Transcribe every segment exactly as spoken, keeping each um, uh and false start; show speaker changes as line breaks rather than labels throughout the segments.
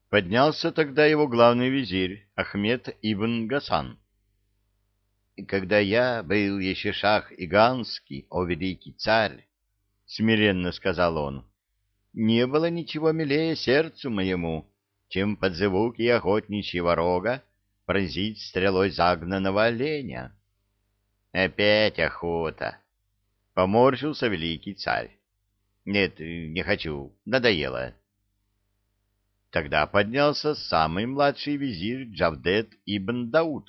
Поднялся тогда его главный визирь Ахмед ибн Гасан. «Когда я был еще шах Иганский, о великий царь, — смиренно сказал он, — не было ничего милее сердцу моему, чем под звуки охотничьего рога пронзить стрелой загнанного оленя». «Опять охота!» — поморщился великий царь. «Нет, не хочу, надоело». Тогда поднялся самый младший визирь Джавдет ибн Дауд.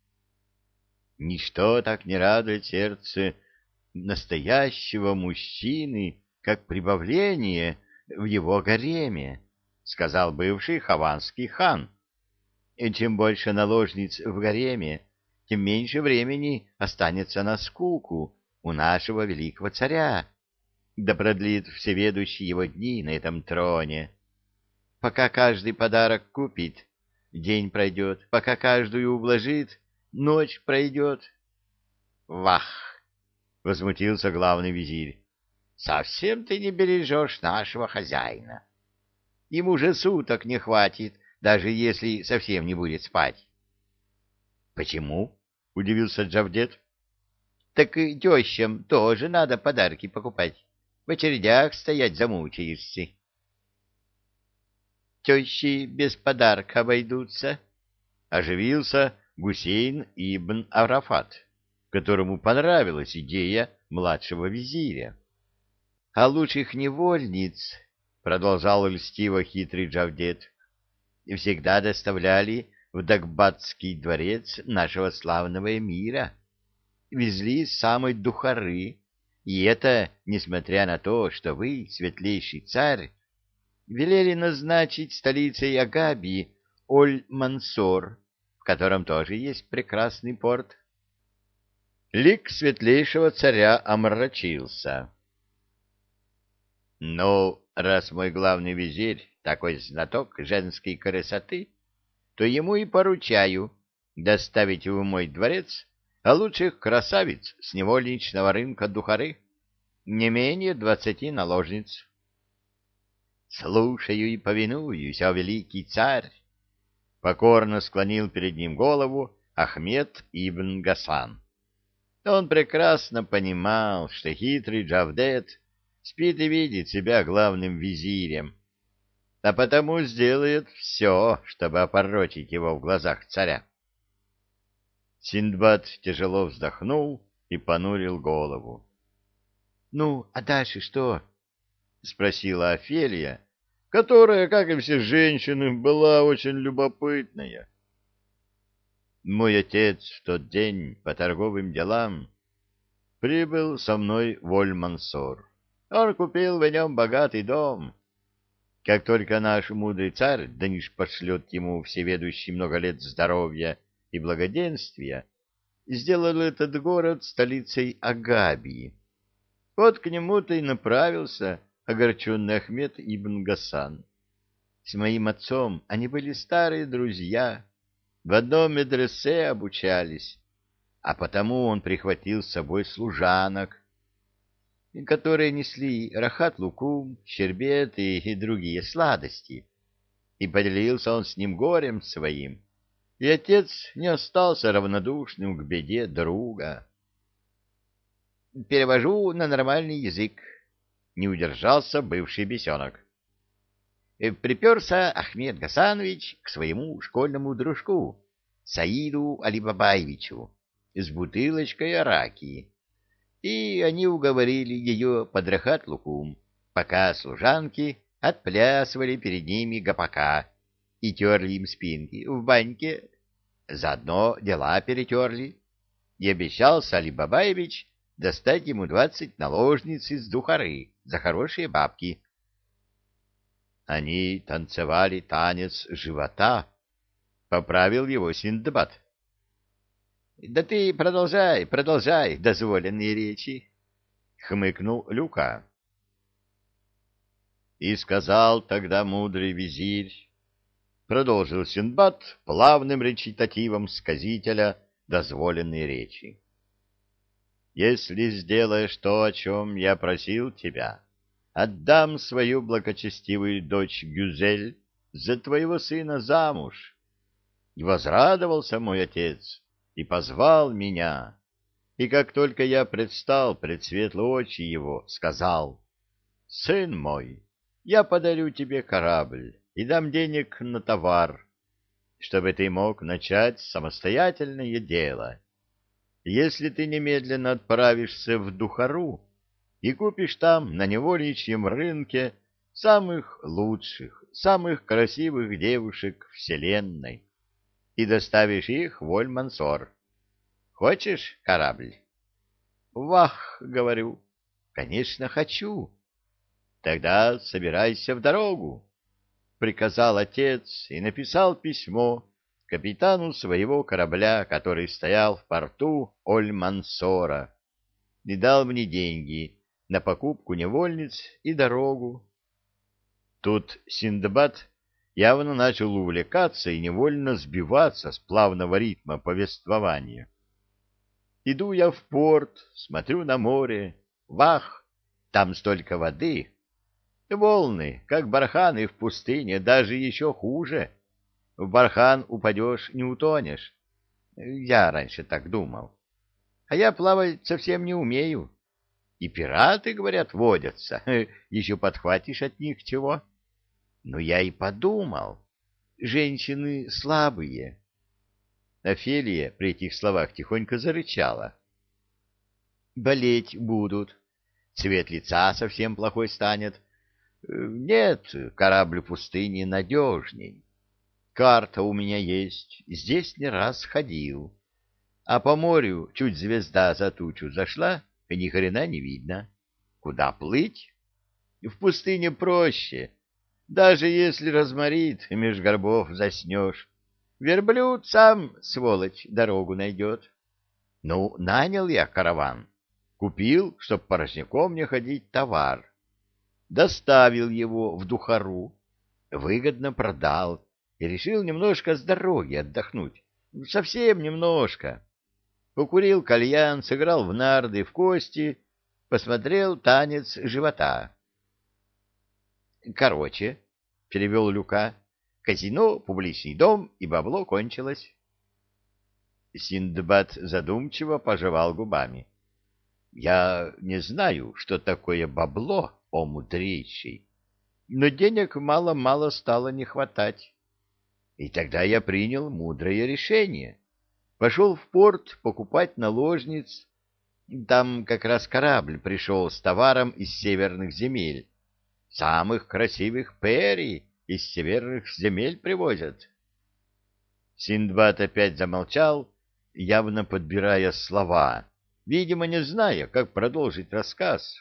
«Ничто так не радует сердце настоящего мужчины, как прибавление в его гареме», — сказал бывший хаванский хан. «И чем больше наложниц в гареме, тем меньше времени останется на скуку у нашего великого царя, да продлит всеведущий его дни на этом троне. Пока каждый подарок купит, день пройдет, пока каждую ублажит, ночь пройдет». «Вах!» — возмутился главный визирь. «Совсем ты не бережешь нашего хозяина. Ему же суток не хватит, даже если совсем не будет спать». «Почему?» — удивился Джавдет. «Так и тещам тоже надо подарки покупать. В очередях стоять замучаешься». «Тещи без подарка обойдутся», — оживился Гусейн ибн Арафат, которому понравилась идея младшего визиря. «А лучших невольниц, — продолжал льстиво хитрый Джавдет, — всегда доставляли в Дагбатский дворец нашего славного эмира, везли с самой Духары, и это несмотря на то, что вы, светлейший царь, велели назначить столицей Агабии Оль-Мансор, в котором тоже есть прекрасный порт». Лик светлейшего царя омрачился. «Ну, раз мой главный визирь такой знаток женской красоты, то ему и поручаю доставить в мой дворец а лучших красавиц с невольничного рынка Духары, не менее двадцати наложниц». «Слушаю и повинуюсь, о великий царь!» — покорно склонил перед ним голову Ахмед ибн Гасан. Он прекрасно понимал, что хитрый Джавдет спит и видит себя главным визирем, а потому сделает все, чтобы опорочить его в глазах царя. Синдбад тяжело вздохнул и понурил голову. — Ну, а дальше что? — спросила Офелия, которая, как и все женщины, была очень любопытная. Мой отец в тот день по торговым делам прибыл со мной в Оль-Мансор. Он купил в нем богатый дом. Как только наш мудрый царь Даниш пошлет ему всеведущий много лет здоровья и благоденствия, сделал этот город столицей Агабии. Вот к нему-то и направился огорченный Ахмед ибн Гасан. С моим отцом они были старые друзья, в одном медресе обучались, а потому он прихватил с собой служанок, которые несли рахат-лукум, щербет и, и другие сладости, и поделился он с ним горем своим, и отец не остался равнодушным к беде друга. Перевожу на нормальный язык, не удержался бывший бесенок. Приперся Ахмед Гасанович к своему школьному дружку, Саиду Алибабаевичу, с бутылочкой араки, и они уговорили ее под рахат-лукум, пока служанки отплясывали перед ними гопака и терли им спинки в баньке. Заодно дела перетерли, и обещался Алибабаевич достать ему двадцать наложниц из Духары за хорошие бабки. Они танцевали танец живота, — поправил его Синдбад. — Да ты продолжай, продолжай дозволенные речи, — хмыкнул Люка. И сказал тогда мудрый визирь, — продолжил Синдбад плавным речитативом сказителя дозволенные речи. — Если сделаешь то, о чем я просил тебя, отдам свою благочестивую дочь Гюзель за твоего сына замуж. И возрадовался мой отец и позвал меня. И как только я предстал пред светлоочи его, сказал: «Сын мой, я подарю тебе корабль и дам денег на товар, чтобы ты мог начать самостоятельное дело. Если ты немедленно отправишься в Духару и купишь там на невольничьем рынке самых лучших, самых красивых девушек вселенной и доставишь их в Оль-Мансор. Хочешь корабль?» «Вах!» — говорю. «Конечно, хочу». «Тогда собирайся в дорогу», — приказал отец и написал письмо капитану своего корабля, который стоял в порту Оль-Мансора, и дал мне деньги на покупку невольниц и дорогу. Тут Синдбад явно начал увлекаться и невольно сбиваться с плавного ритма повествования. Иду я в порт, смотрю на море. Вах! Там столько воды! Волны, как барханы в пустыне, даже еще хуже. В бархан упадешь, не утонешь. Я раньше так думал. А я плавать совсем не умею. И пираты, говорят, водятся. Еще подхватишь от них чего. Но я и подумал. Женщины слабые. Офелия при этих словах тихонько зарычала. «Болеть будут. Цвет лица совсем плохой станет. Нет, корабль пустыни надежней. Карта у меня есть, здесь не раз ходил. А по морю чуть звезда за тучу зашла, и ни хрена не видно. Куда плыть? В пустыне проще. Даже если разморит, меж горбов заснешь. Верблюд сам, сволочь, дорогу найдет. Ну, нанял я караван. Купил, чтоб порожняком не ходить, товар. Доставил его в Духару, выгодно продал и решил немножко с дороги отдохнуть. Совсем немножко. Покурил кальян, сыграл в нарды, в кости, посмотрел танец живота. Короче, — перевел Люка, — казино, публичный дом, и бабло кончилось. Синдбад задумчиво пожевал губами. — Я не знаю, что такое бабло, о мудрейший, но денег мало-мало стало не хватать. И тогда я принял мудрое решение. Пошел в порт покупать наложниц. Там как раз корабль пришел с товаром из северных земель. Самых красивых пери из северных земель привозят. Синдбад опять замолчал, явно подбирая слова, видимо, не зная, как продолжить рассказ.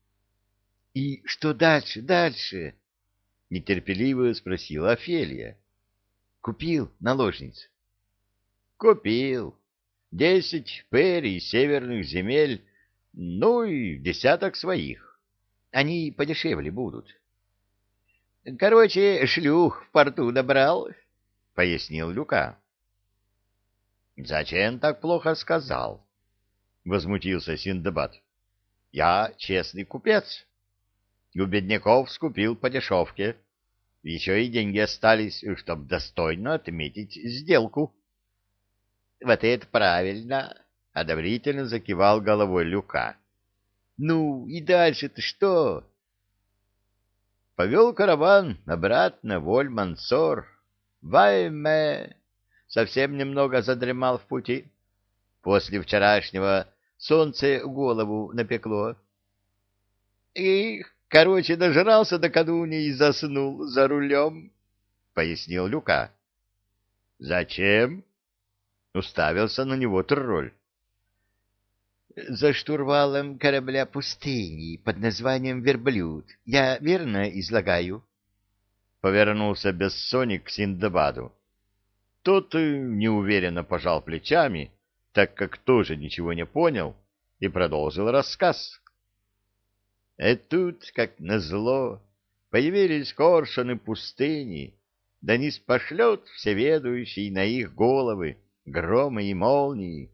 — И что дальше, дальше? — нетерпеливо спросила Офелия. — Купил наложниц? — Купил. Десять пери из северных земель, ну и десяток своих. Они подешевле будут. — Короче, шлюх в порту добрал, — пояснил Люка. — Зачем так плохо сказал? — возмутился Синдбад. — Я честный купец. У бедняков скупил по дешевке. Еще и деньги остались, чтобы достойно отметить сделку. — Вот это правильно! — одобрительно закивал головой Люка. — Ну, и дальше-то что? Повел караван обратно в Оль-Мансор. Вайме! Совсем немного задремал в пути. После вчерашнего солнце голову напекло. И, короче, дожрался накануне и заснул за рулем, — пояснил Люка. — Зачем? — уставился на него тролль. — За штурвалом корабля пустыни под названием «Верблюд». Я верно излагаю? — повернулся Бессоник к Синдбаду. Тот неуверенно пожал плечами, так как тоже ничего не понял, и продолжил рассказ. И тут, как назло, появились коршуны пустыни, да не спошлет всеведущий на их головы громы и молнии.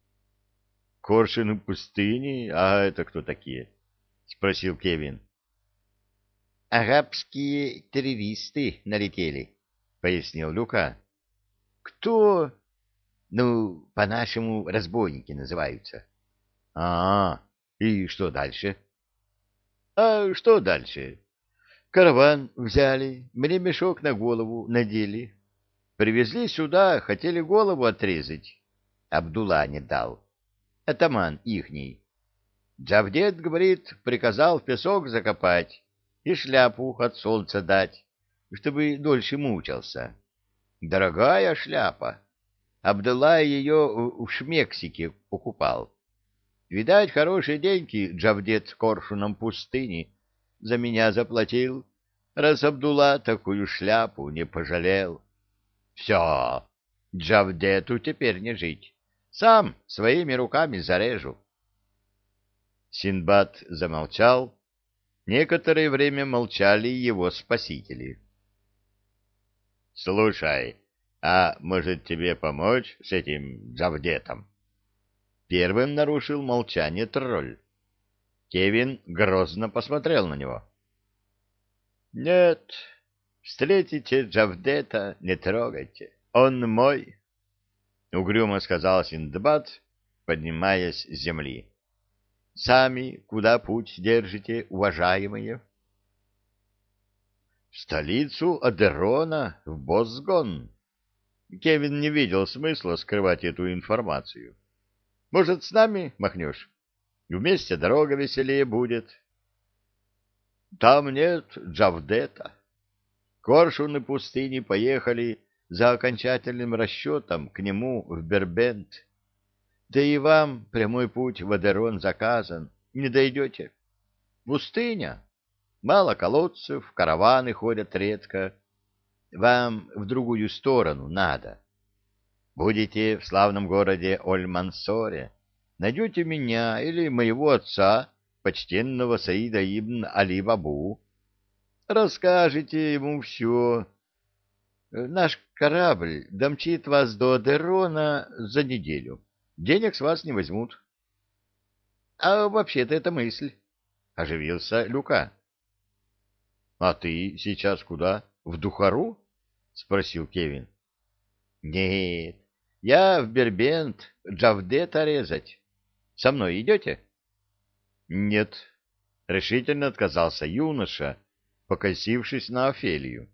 — Коршуны пустыни? А это кто такие? — спросил Кевин. арабские террористы налетели, — пояснил Люка. — Кто? — Ну, по-нашему, разбойники называются. — А, и что дальше? — А что дальше? Караван взяли, мне мешок на голову надели. Привезли сюда, хотели голову отрезать. Абдулла не дал. Атаман ихний. Джавдет, говорит, приказал в песок закопать и шляпу от солнца дать, чтобы дольше мучился. Дорогая шляпа. Абдулла ее в Шмексике покупал. Видать, хорошие деньги Джавдет коршуном пустыни за меня заплатил, раз Абдулла такую шляпу не пожалел. Все, Джавдету теперь не жить. Сам своими руками зарежу. Синдбад замолчал. Некоторое время молчали его спасители. — Слушай, а может тебе помочь с этим Джавдетом? Первым нарушил молчание тролль. Кевин грозно посмотрел на него. — Нет, встретите Джавдета, не трогайте. Он мой, — угрюмо сказал Синдбад, поднимаясь с земли. — Сами куда путь держите, уважаемые? — В столицу Адерона, в Босгон. Кевин не видел смысла скрывать эту информацию. — Может, с нами махнешь? Вместе дорога веселее будет. — Там нет Джавдета. Коршуны пустыни поехали за окончательным расчетом к нему в Бербент. Да и вам прямой путь в Адерон заказан. Не дойдете. Пустыня. Мало колодцев, караваны ходят редко. Вам в другую сторону надо. Будете в славном городе Оль-Мансоре, найдете меня или моего отца, почтенного Саида ибн Али-Бабу. Расскажете ему все. Наш корабль домчит вас до Адерона за неделю. Денег с вас не возьмут. — А вообще-то это мысль, — оживился Люка. — А ты сейчас куда? В Духару? — спросил Кевин. — Нет, я в Бербент Джавдета резать. Со мной идете? — Нет, — решительно отказался юноша, покосившись на Офелию.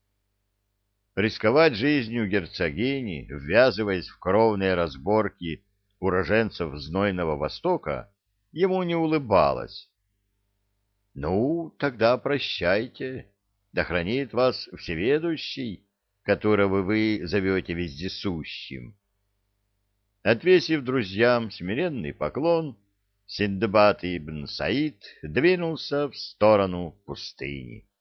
Рисковать жизнью герцогини, ввязываясь в кровные разборки уроженцев знойного Востока, ему не улыбалось. — Ну, тогда прощайте, да хранит вас всеведущий, которого вы зовете вездесущим. Отвесив друзьям смиренный поклон, Синдбад ибн Саид двинулся в сторону пустыни.